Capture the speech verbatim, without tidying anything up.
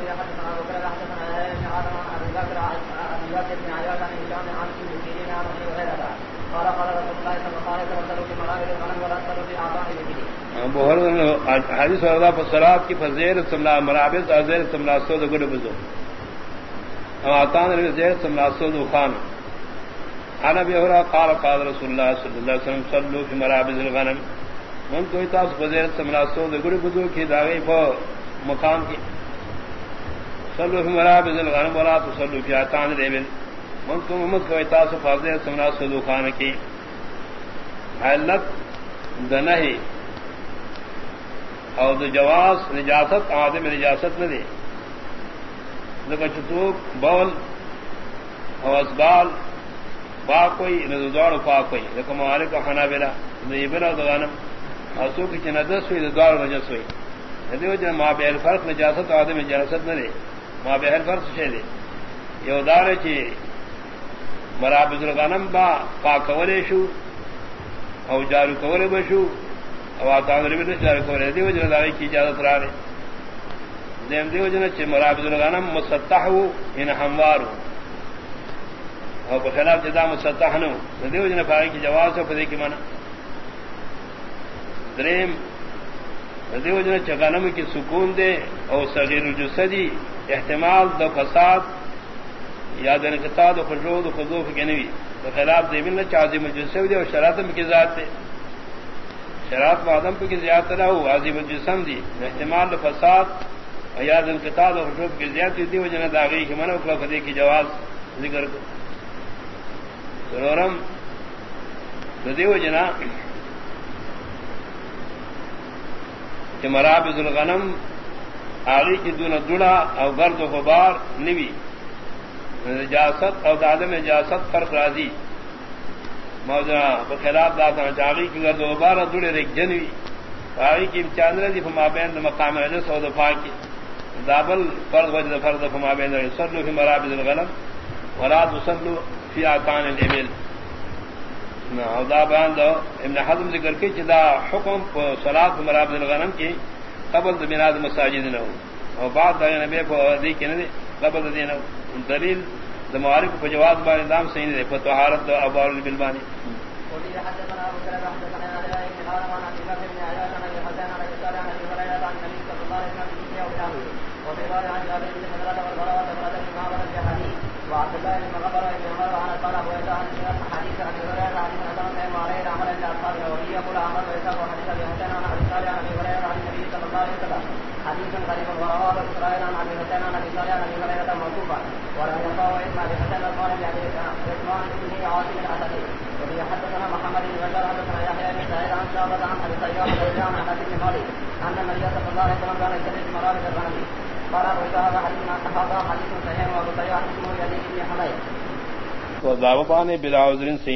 حدیث وردہ فصلات کی فزیر سملا مرابط ازیر سملا سود گڑ بزو آتان زیر سملا سود خان انا بہرا قال قال رسول اللہ صلی اللہ علیہ وسلم صلوا فی مرابط الغنم من کو تاس فزیر سملا سود گڑ بزو کی داغی فو مقام کی صلوا فی مرابط الغنم ولا تصلوا فی آتان الابل من کو محمد کو تاس فزیر سملا سود خان کی علت دنہی اور جواز نجاست آدم نجاست نہ دے لیکن چتوک بول اور اسبال پاک کوئی نزدوڑ پاک کوئی لیکن مالک کا خانہ بلا بنا دغانم آسو کی چندس ہوئی دوڑ نجس ہوئی ندی وجہ ماں بہل فرق نجاست آدم نجاست نہ دے ماں بہل فرق سے دے یہ ادار چی مرابط الغنم با پاک کولے شو او جارو کولے بشو او آتان ربی جارو کولے دی وجہ داغی کی اجازت را رہے دیم دی وجہ چی مرابط الغنم مسطح ہو ان ہموار ہو او بخلاف جدا مسطح نو دی وجہ فاقی کی جواز ہو پدے کی منع دریم دی وجہ چی غنم کی سکون دے او صغیر الجسدی احتمال دو فساد یا دن انقطاع دو خشوع دو خضوع کی نوی بخلاف دیمن نہ عظیم الجسم دے اور شراتم کی ذات دے شرات معدم پہ کی زیادت نہ ہو عظیم الجسم دی احتمال فساد یا دن انقطاع دو خشوع کی زیادت دی وجہ نہ داغی کی منع خلاف دے کی جواز ذکر کو سرورم دی وجہ نہ کہ مرابط الغنم آگی کی دون دڑا او گرد و غبار نوی نجاست اور عدم نجاست فرق راضی موجودہ بخلاف داتا چاغی کی گرد و غبار دڑے ایک جنوی آگی کی امتیاز رضی فما بین مقام نجس اور دفاع کی دابل فرق وجد فرق فما بین صلوا فی مرابط الغنم ولا تصلوا فی آتان الابل اور دا بیان دو ابن حزم ذکر کی چدا حکم صلاۃ مرابط الغنم کی قبل بناد مساجد نہ ہو اور بعد دا نبی کو دی کہ نہیں قبل دینا دلیل معارف کو جواز بار نام صحیح نہیں ہے طہارت ابواب بالبانی حديث غريب ورواه إسرائيل عن أبي هريرة عن أبي صالح عن أبي هريرة موقوفا ولم يروه إسماعيل بن حسن قال عثمان بن عاصم الأسدي وفي حدثنا محمد بن بشار حدثنا يحيى بن سعيد عن شعبة عن أبي سياح عن أنس بن مالك أن النبي صلى الله عليه وسلم كان يجتهد في مرابط الغنم قال أبو هذا حديث هذا حديث صحيح وأبو سياح اسمه يزيد بن حميد وذهب بلا عذر